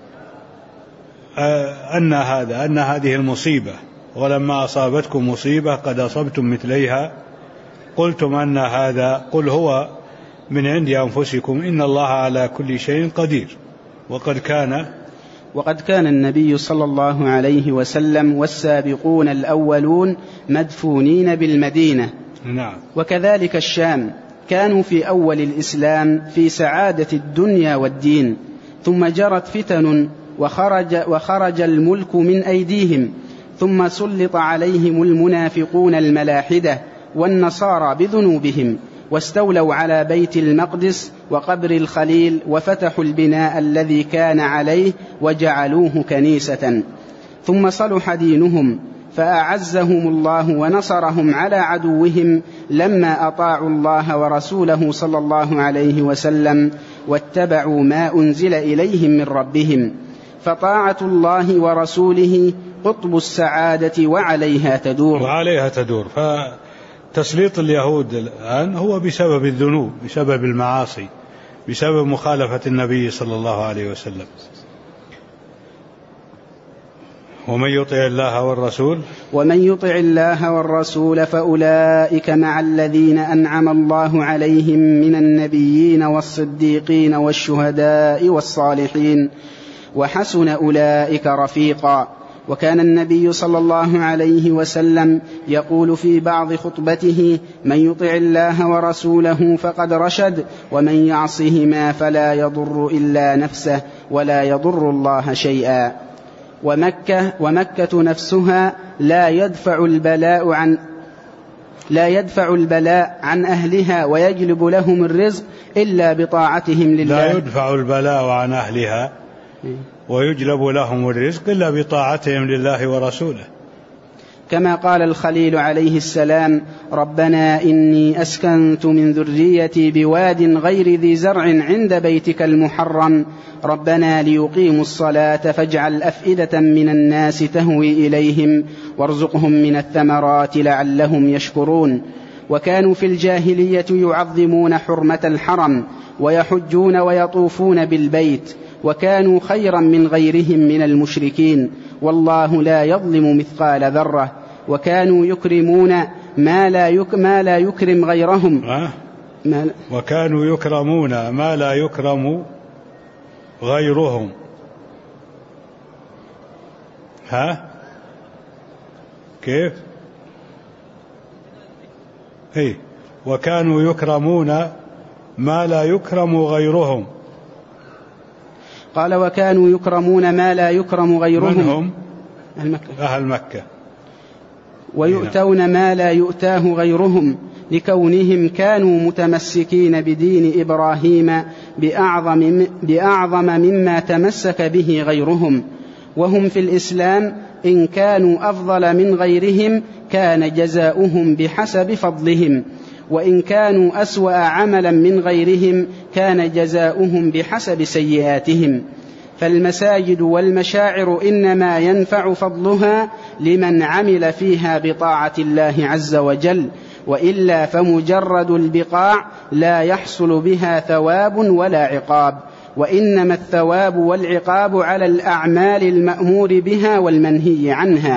أن هذه المصيبة، ولما أصابتكم مصيبة قد أصبتم مثليها قلتم أن هذا قل هو من عند أنفسكم إن الله على كل شيء قدير. وقد كان النبي صلى الله عليه وسلم والسابقون الأولون مدفونين بالمدينة. نعم. وكذلك الشام كانوا في أول الإسلام في سعادة الدنيا والدين، ثم جرت فتن وخرج الملك من أيديهم، ثم سلط عليهم المنافقون الملاحدة والنصارى بذنوبهم، واستولوا على بيت المقدس وقبر الخليل، وفتحوا البناء الذي كان عليه وجعلوه كنيسة. ثم صلح دينهم فأعزهم الله ونصرهم على عدوهم لما أطاعوا الله ورسوله صلى الله عليه وسلم واتبعوا ما أنزل إليهم من ربهم. فطاعة الله ورسوله قطب السعادة وعليها تدور. فتسليط اليهود الآن هو بسبب الذنوب، بسبب المعاصي، بسبب مخالفة النبي صلى الله عليه وسلم. ومن يطع الله والرسول فأولئك مع الذين أنعم الله عليهم من النبيين والصديقين والشهداء والصالحين وحسن أولئك رفيقا. وكان النبي صلى الله عليه وسلم يقول في بعض خطبته: من يطع الله ورسوله فقد رشد، ومن يعصهما فلا يضر إلا نفسه ولا يضر الله شيئا. ومكة نفسها لا يدفع البلاء عن أهلها ويجلب لهم الرزق إلا بطاعتهم لله. لا يدفع البلاء عن أهلها ويجلب لهم الرزق إلا بطاعتهم لله ورسوله. كما قال الخليل عليه السلام: ربنا إني أسكنت من ذريتي بواد غير ذي زرع عند بيتك المحرم ربنا ليقيموا الصلاة فاجعل أفئدة من الناس تهوي إليهم وارزقهم من الثمرات لعلهم يشكرون. وكانوا في الجاهلية يعظمون حرمة الحرم ويحجون ويطوفون بالبيت، وكانوا خيرا من غيرهم من المشركين، والله لا يظلم مثقال ذرة. وكانوا يكرمون ما لا يكرم غيرهم. وكانوا يكرمون ما لا يكرم غيرهم. كيف؟ وكانوا يكرمون ما لا يكرم غيرهم. قال: وكانوا يكرمون ما لا يكرم غيرهم. من هم؟ أهل مكة. ويؤتون ما لا يؤتاه غيرهم، لكونهم كانوا متمسكين بدين إبراهيم بأعظم مما تمسك به غيرهم. وهم في الإسلام إن كانوا أفضل من غيرهم كان جزاؤهم بحسب فضلهم، وإن كانوا أسوأ عملا من غيرهم كان جزاؤهم بحسب سيئاتهم. فالمساجد والمشاعر إنما ينفع فضلها لمن عمل فيها بطاعة الله عز وجل، وإلا فمجرد البقاع لا يحصل بها ثواب ولا عقاب، وإنما الثواب والعقاب على الأعمال المأمور بها والمنهي عنها.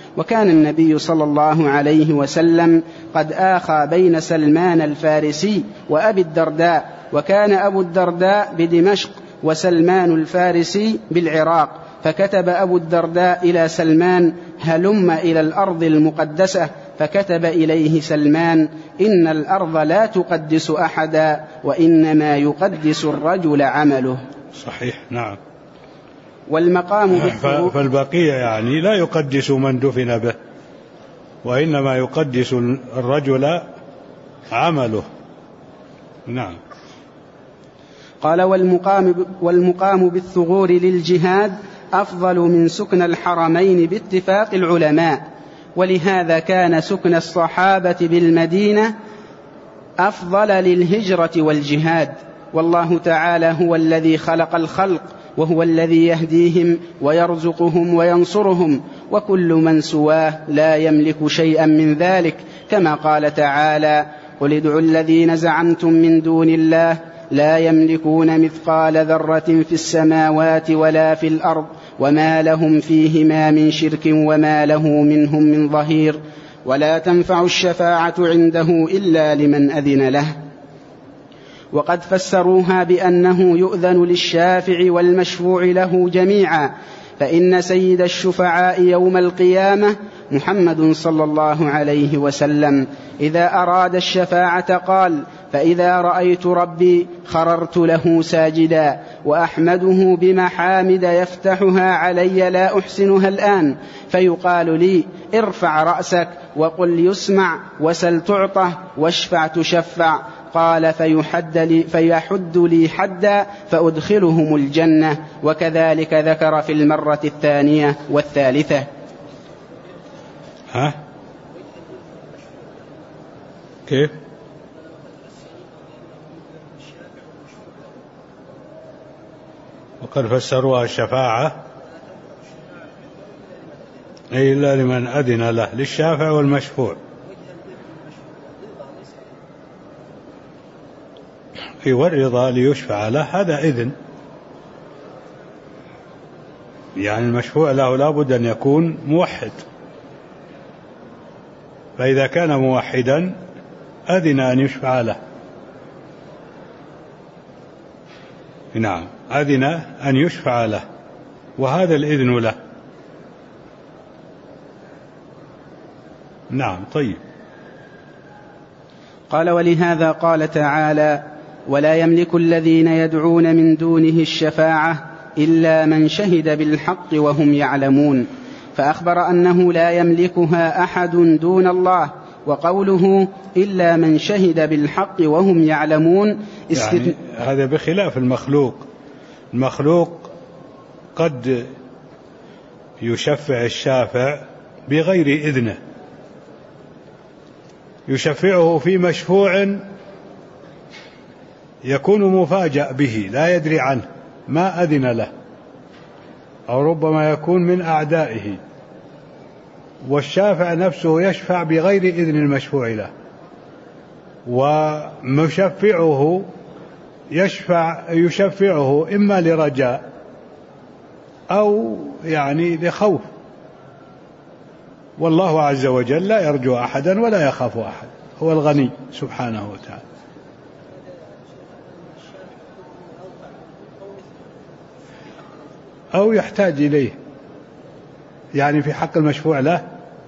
وكان النبي صلى الله عليه وسلم قد آخى بين سلمان الفارسي وأبي الدرداء، وكان أبو الدرداء بدمشق وسلمان الفارسي بالعراق، فكتب أبو الدرداء إلى سلمان: هلم إلى الأرض المقدسة، فكتب إليه سلمان: إن الأرض لا تقدس أحدا، وإنما يقدس الرجل عمله. صحيح. نعم. والمقام فالبقيع يعني لا يقدس من دفن به، وإنما يقدس الرجل عمله. نعم. قال: والمقام بالثغور للجهاد أفضل من سكن الحرمين باتفاق العلماء، ولهذا كان سكن الصحابة بالمدينة أفضل للهجرة والجهاد، والله تعالى هو الذي خلق الخلق، وهو الذي يهديهم ويرزقهم وينصرهم، وكل من سواه لا يملك شيئا من ذلك، كما قال تعالى: قل ادعوا الذين زعمتم من دون الله لا يملكون مثقال ذرة في السماوات ولا في الأرض وما لهم فيهما من شرك وما له منهم من ظهير، ولا تنفع الشفاعة عنده إلا لمن أذن له. وقد فسروها بأنه يؤذن للشافع والمشفوع له جميعا، فإن سيد الشفعاء يوم القيامة محمد صلى الله عليه وسلم إذا أراد الشفاعة قال: فإذا رأيت ربي خررت له ساجدا، وأحمده بمحامد يفتحها علي لا أحسنها الآن، فيقال لي: ارفع رأسك وقل يسمع، وسل تعطى، واشفع تشفع. قال: فيحد لي حدا فأدخلهم الجنة. وكذلك ذكر في المرة الثانية والثالثة. كيف؟ وقد فسروها الشفاعة إلا لمن أذن له، للشافع والمشفوع. والرضا ليشفع له هذا إذن، يعني المشفوع له لا بد أن يكون موحد، فإذا كان موحدا أذن أن يشفع له. نعم، أذن أن يشفع له، وهذا الإذن له. نعم. طيب. قال: ولهذا قال تعالى: ولا يملك الذين يدعون من دونه الشفاعة إلا من شهد بالحق وهم يعلمون، فأخبر أنه لا يملكها أحد دون الله، وقوله إلا من شهد بالحق وهم يعلمون يعني هذا بخلاف المخلوق. المخلوق قد يشفع الشافع بغير إذنه، يشفعه في مشفوع يكون مفاجأ به لا يدري عنه، ما أذن له، أو ربما يكون من أعدائه، والشافع نفسه يشفع بغير إذن المشفوع له، ومشفعه يشفعه إما لرجاء أو يعني لخوف، والله عز وجل لا يرجو أحدا ولا يخاف أحد، هو الغني سبحانه وتعالى. أو يحتاج إليه، يعني في حق المشفوع له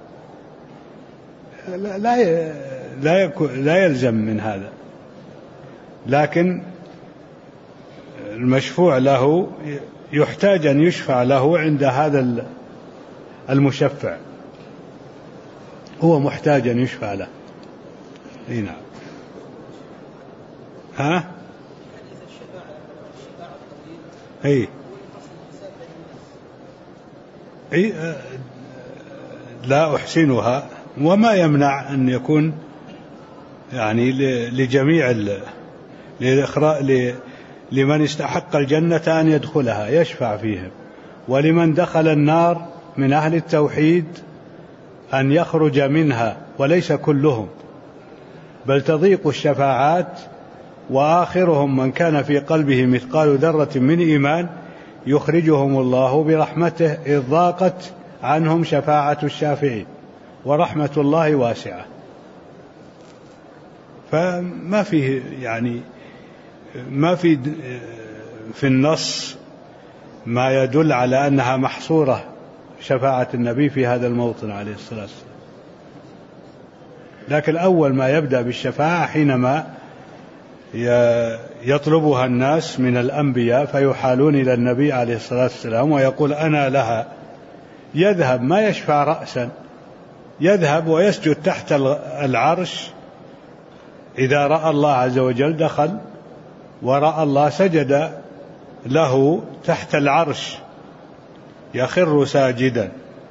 لا يلزم من هذا، لكن المشفوع له يحتاج أن يشفع له عند هذا المشفع، هو محتاج أن يشفع له. نعم. لا أحسنها، وما يمنع أن يكون يعني لجميع لمن استحق الجنة أن يدخلها يشفع فيهم، ولمن دخل النار من أهل التوحيد أن يخرج منها، وليس كلهم، بل تضيق الشفاعات، وآخرهم من كان في قلبه مثقال ذرة من إيمان يخرجهم الله برحمته إذ ضاقت عنهم شفاعة الشافعين، ورحمة الله واسعة. فما فيه يعني ما في النص ما يدل على أنها محصورة شفاعة النبي في هذا الموطن عليه الصلاة والسلام. لكن أول ما يبدأ بالشفاعة حينما يطلبها الناس من الأنبياء فيحالون إلى النبي عليه الصلاة والسلام ويقول أنا لها، يذهب ما يشفع رأسا، يذهب ويسجد تحت العرش. إذا رأى الله عز وجل دخل، ورأى الله سجد له تحت العرش، يخر ساجدا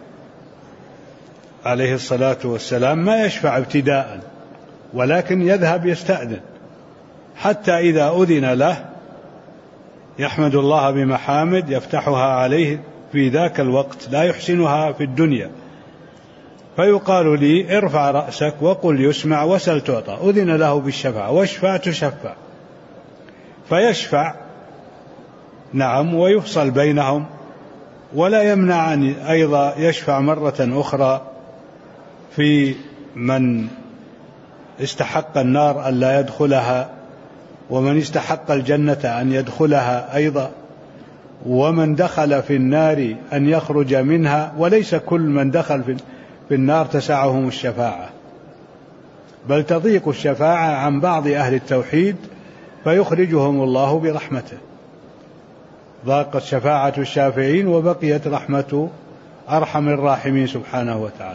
عليه الصلاة والسلام. ما يشفع ابتداء، ولكن يذهب يستأذن، حتى إذا أذن له يحمد الله بمحامد يفتحها عليه في ذاك الوقت لا يحسنها في الدنيا، فيقال لي ارفع رأسك وقل يسمع وسل تعطى. أذن له بالشفاعة، واشفع تشفع، فيشفع نعم ويفصل بينهم. ولا يمنع أن أيضا يشفع مرة أخرى في من استحق النار أن لا يدخلها، ومن استحق الجنة أن يدخلها أيضا، ومن دخل في النار أن يخرج منها. وليس كل من دخل في النار تسعهم الشفاعة، بل تضيق الشفاعة عن بعض أهل التوحيد فيخرجهم الله برحمته. ضاقت شفاعة الشافعين وبقيت رحمة أرحم الراحمين سبحانه وتعالى.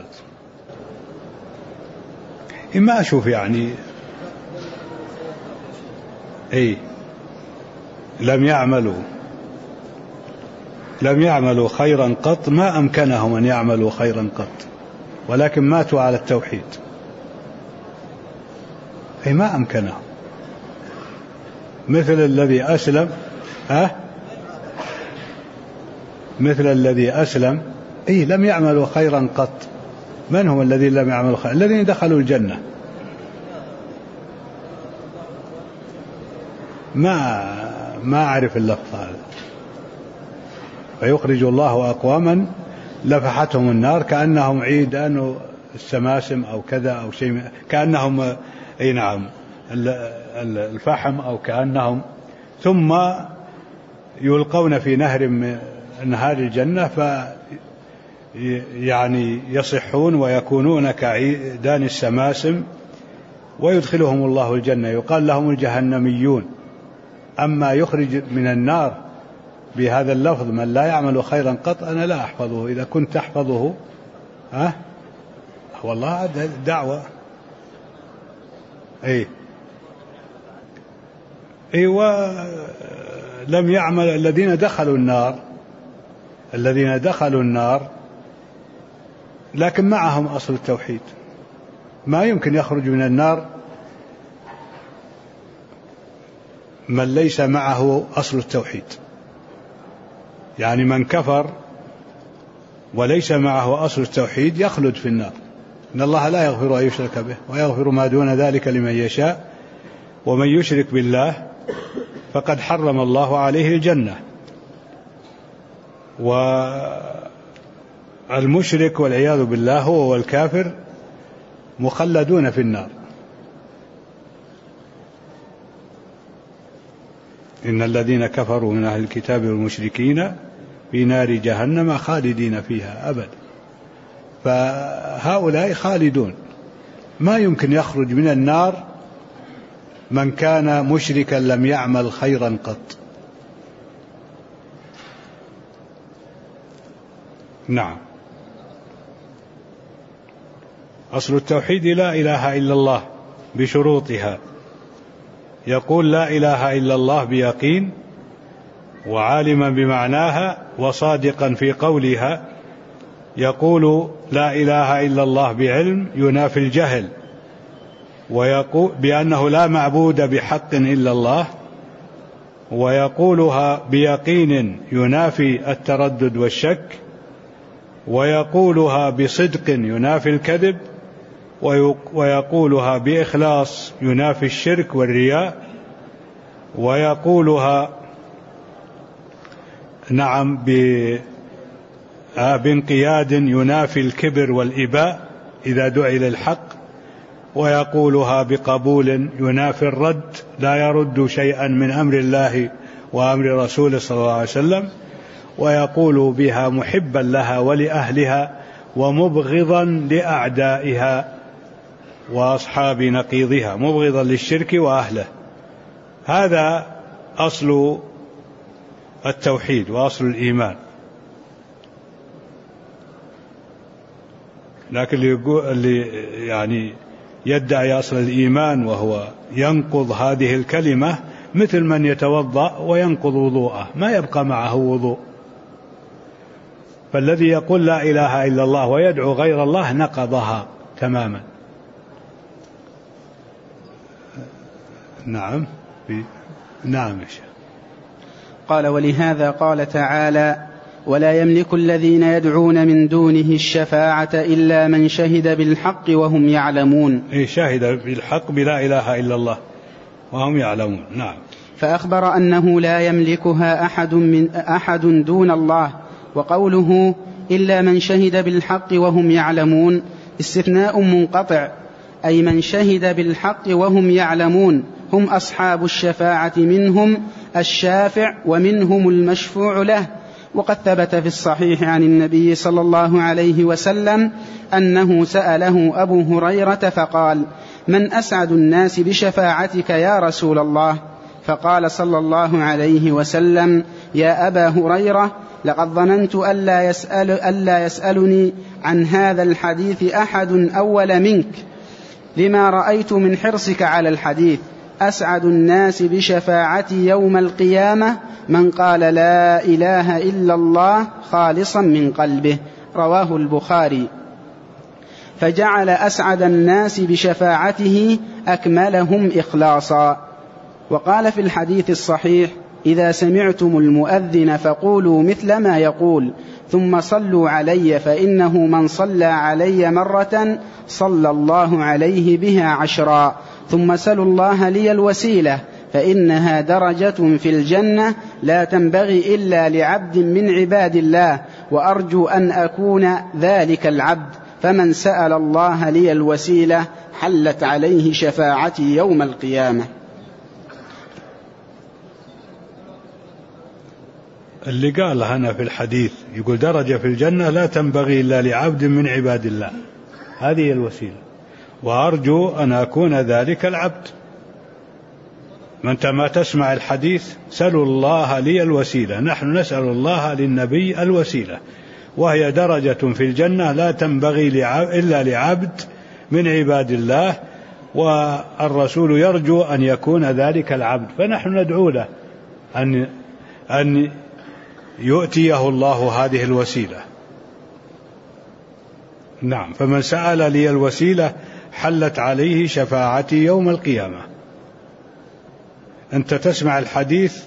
إما أشوف يعني لم يعملوا خيرا قط، ما أمكنهم أن يعملوا خيرا قط، ولكن ماتوا على التوحيد. ما أمكنهم، مثل الذي أسلم مثل الذي أسلم لم يعملوا خيرا قط. من هم الذين لم يعملوا خيرا؟ الذين دخلوا الجنة. ما أعرف اللفظ هذا. فيخرج الله أقواما لفحتهم النار كأنهم عيدان السماسم أو كذا أو شيء، كأنهم نعم الفحم أو كأنهم، ثم يلقون في نهر من أنهار الجنة يعني يصحون ويكونون كعيدان السماسم، ويدخلهم الله الجنة. يقال لهم الجهنميون. أما يخرج من النار بهذا اللفظ من لا يعمل خيرا قط، أنا لا أحفظه. إذا كنت تحفظه والله دعوة. ولم يعمل الذين دخلوا النار لكن معهم أصل التوحيد. ما يمكن يخرج من النار من ليس معه أصل التوحيد. يعني من كفر وليس معه أصل التوحيد يخلد في النار. إن الله لا يغفر أن يشرك به ويغفر ما دون ذلك لمن يشاء، ومن يشرك بالله فقد حرم الله عليه الجنة. والمشرك والعياذ بالله هو والكافر مخلدون في النار. إن الذين كفروا من أهل الكتاب والمشركين في نار جهنم خالدين فيها أبدا. فهؤلاء خالدون. ما يمكن يخرج من النار من كان مشركا لم يعمل خيرا قط. نعم. أصل التوحيد لا إله إلا الله بشروطها. يقول لا إله إلا الله بيقين وعالما بمعناها وصادقا في قولها. يقول لا إله إلا الله بعلم ينافي الجهل، ويقول بأنه لا معبود بحق إلا الله، ويقولها بيقين ينافي التردد والشك، ويقولها بصدق ينافي الكذب، ويقولها بإخلاص ينافي الشرك والرياء، ويقولها نعم بانقياد ينافي الكبر والإباء إذا دعي للحق، ويقولها بقبول ينافي الرد، لا يرد شيئا من أمر الله وأمر رسوله صلى الله عليه وسلم، ويقول بها محبا لها ولأهلها ومبغضا لأعدائها وأصحاب نقيضها، مبغضا للشرك وأهله. هذا أصل التوحيد وأصل الإيمان. لكن اللي يعني يدعي أصل الإيمان وهو ينقض هذه الكلمة مثل من يتوضأ وينقض وضوءه، ما يبقى معه وضوء. فالذي يقول لا إله إلا الله ويدعو غير الله نقضها تماما. نعم نعم يا شيخ. قال: ولهذا قال تعالى: ولا يملك الذين يدعون من دونه الشفاعة إلا من شهد بالحق وهم يعلمون. شهد بالحق بلا إله إلا الله وهم يعلمون. نعم. فأخبر أنه لا يملكها أحد دون الله. وقوله إلا من شهد بالحق وهم يعلمون استثناء منقطع، أي من شهد بالحق وهم يعلمون هم أصحاب الشفاعة، منهم الشافع ومنهم المشفوع له. وقد ثبت في الصحيح عن النبي صلى الله عليه وسلم أنه سأله أبو هريرة فقال: من أسعد الناس بشفاعتك يا رسول الله؟ فقال صلى الله عليه وسلم: يا أبا هريرة، لقد ظننت ألا يسألني عن هذا الحديث أحد أول منك، لما رأيت من حرصك على الحديث. أسعد الناس بشفاعتي يوم القيامة من قال لا إله إلا الله خالصا من قلبه. رواه البخاري. فجعل أسعد الناس بشفاعته أكملهم إخلاصا. وقال في الحديث الصحيح: إذا سمعتم المؤذن فقولوا مثل ما يقول، ثم صلوا علي، فإنه من صلى علي مرة صلى الله عليه بها 10، ثم سلوا الله لي الوسيلة، فإنها درجة في الجنة لا تنبغي إلا لعبد من عباد الله، وأرجو أن أكون ذلك العبد، فمن سأل الله لي الوسيلة حلت عليه شفاعتي يوم القيامة. اللي قال هنا في الحديث يقول درجة في الجنة لا تنبغي إلا لعبد من عباد الله، هذه الوسيلة، وأرجو أن أكون ذلك العبد. أنت ما تسمع الحديث سلوا الله لي الوسيلة، نحن نسأل الله للنبي الوسيلة، وهي درجة في الجنة لا تنبغي إلا لعبد من عباد الله، والرسول يرجو أن يكون ذلك العبد، فنحن ندعو له أن يؤتيه الله هذه الوسيلة. نعم. فمن سأل لي الوسيلة حلت عليه شفاعتي يوم القيامة. أنت تسمع الحديث،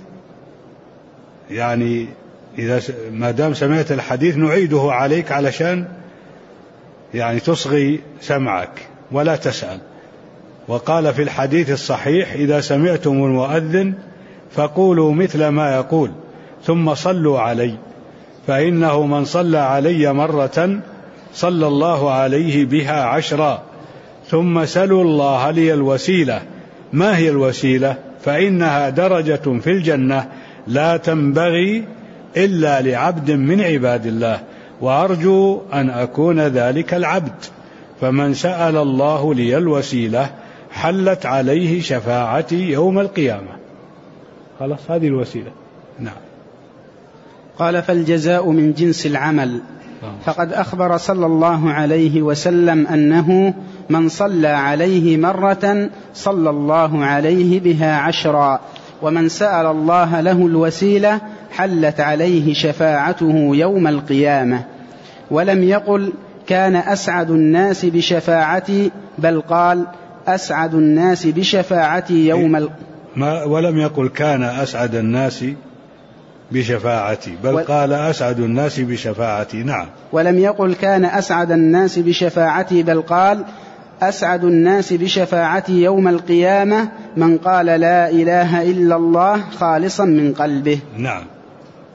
يعني إذا ما دام سمعت الحديث نعيده عليك علشان يعني تصغي سمعك ولا تسأل. وقال في الحديث الصحيح: إذا سمعتم المؤذن فقولوا مثل ما يقول، ثم صلوا علي، فإنه من صلى علي مرة صلى الله عليه بها 10، ثم سلوا الله لي الوسيلة. ما هي الوسيلة؟ فإنها درجة في الجنة لا تنبغي إلا لعبد من عباد الله، وأرجو أن أكون ذلك العبد، فمن سأل الله لي الوسيلة حلت عليه شفاعتي يوم القيامة. خلاص، هذه الوسيلة. نعم. قال: فالجزاء من جنس العمل. فقد أخبر صلى الله عليه وسلم أنه من صلى عليه مرة صلى الله عليه بها 10، ومن سأل الله له الوسيلة حلت عليه شفاعته يوم القيامة. ولم يقل كان أسعد الناس بشفاعتي، بل قال أسعد الناس بشفاعتي يوم ولم يقل كان أسعد الناس بشفاعتي، بل قال أسعد الناس بشفاعتي. نعم. ولم يقل كان أسعد الناس بشفاعتي، بل قال أسعد الناس بشفاعتي يوم القيامة من قال لا إله إلا الله خالصا من قلبه. نعم.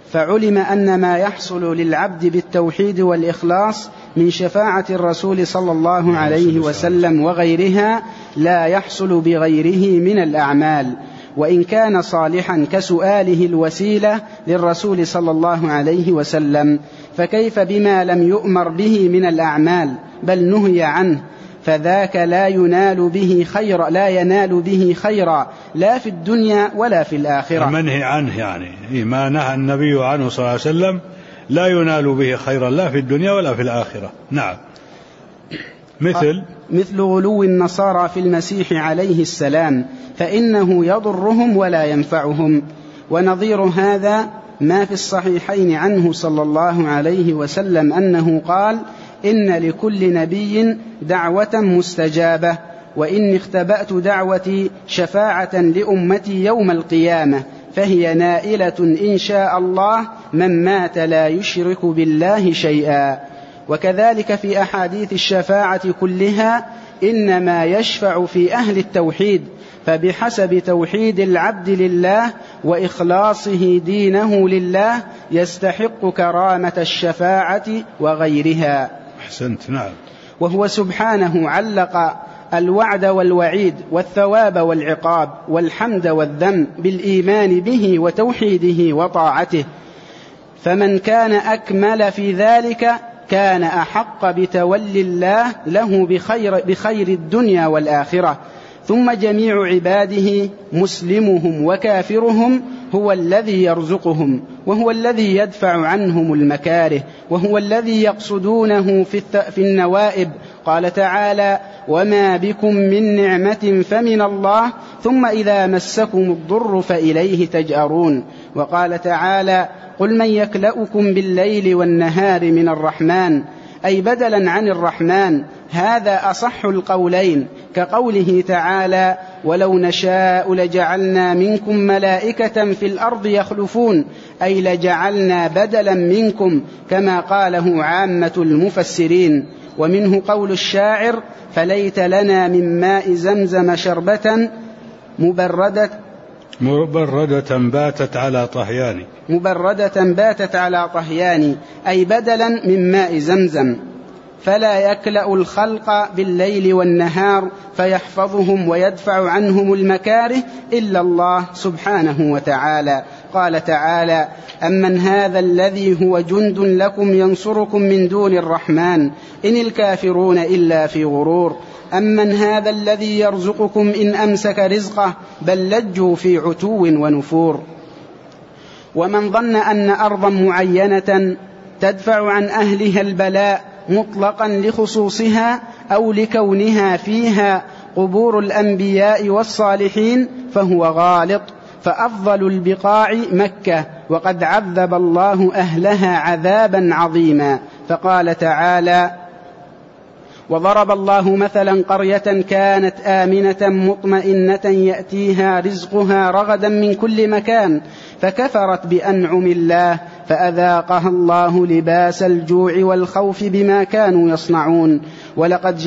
فعلم أن ما يحصل للعبد بالتوحيد والإخلاص من شفاعة الرسول صلى الله عليه وسلم وغيرها لا يحصل بغيره من الأعمال، وإن كان صالحا كسؤاله الوسيلة للرسول صلى الله عليه وسلم، فكيف بما لم يؤمر به من الأعمال بل نهي عنه، فذاك لا ينال به خيرا لا في الدنيا ولا في الآخرة. المنهي عنه يعني ما نهى النبي عنه صلى الله عليه وسلم لا ينال به خيرا لا في الدنيا ولا في الآخرة. نعم. مثل غلو النصارى في المسيح عليه السلام، فإنه يضرهم ولا ينفعهم. ونظير هذا ما في الصحيحين عنه صلى الله عليه وسلم أنه قال: إن لكل نبي دعوة مستجابة، وإني اختبأت دعوتي شفاعة لأمتي يوم القيامة، فهي نائلة إن شاء الله من مات لا يشرك بالله شيئا. وكذلك في أحاديث الشفاعة كلها إنما يشفع في أهل التوحيد، فبحسب توحيد العبد لله وإخلاصه دينه لله يستحق كرامة الشفاعة وغيرها. أحسنت. نعم. وهو سبحانه علق الوعد والوعيد والثواب والعقاب والحمد والذم بالإيمان به وتوحيده وطاعته، فمن كان أكمل في ذلك كان أحق بتولي الله له بخير الدنيا والآخرة. ثم جميع عباده مسلمهم وكافرهم هو الذي يرزقهم، وهو الذي يدفع عنهم المكاره، وهو الذي يقصدونه في النوائب. قال تعالى: وما بكم من نعمة فمن الله ثم إذا مسكم الضر فإليه تجأرون. وقال تعالى: قل من يكلؤكم بالليل والنهار من الرحمن، أي بدلا عن الرحمن. هذا أصح القولين، كقوله تعالى: ولو نشاء لجعلنا منكم ملائكة في الأرض يخلفون، أي لجعلنا بدلا منكم، كما قاله عامة المفسرين. ومنه قول الشاعر: فليت لنا من ماء زمزم شربة مبردة باتت على طهيان، أي بدلا من ماء زمزم. فلا يكلأ الخلق بالليل والنهار فيحفظهم ويدفع عنهم المكاره إلا الله سبحانه وتعالى. قال تعالى: أمن هذا الذي هو جند لكم ينصركم من دون الرحمن إن الكافرون إلا في غرور. أمن هذا الذي يرزقكم إن أمسك رزقه بل لجوا في عتو ونفور. ومن ظن أن أرضا معينة تدفع عن أهلها البلاء مطلقا لخصوصها أو لكونها فيها قبور الأنبياء والصالحين فهو غالط، فأفضل البقاع مكة، وقد عذب الله أهلها عذابا عظيما. فقال تعالى: وضرب الله مثلا قرية كانت آمنة مطمئنة يأتيها رزقها رغدا من كل مكان فكفرت بأنعم الله فأذاقها الله لباس الجوع والخوف بما كانوا يصنعون. ولقد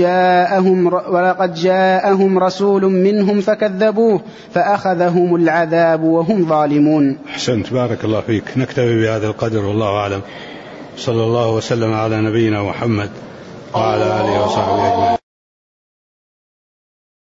جاءهم رسول منهم فكذبوه فأخذهم العذاب وهم ظالمون. أحسنت، بارك الله فيك. نكتفي بهذا القدر والله أعلم. صلى الله وسلم على نبينا محمد وعلى آله وصحبه أجمعين.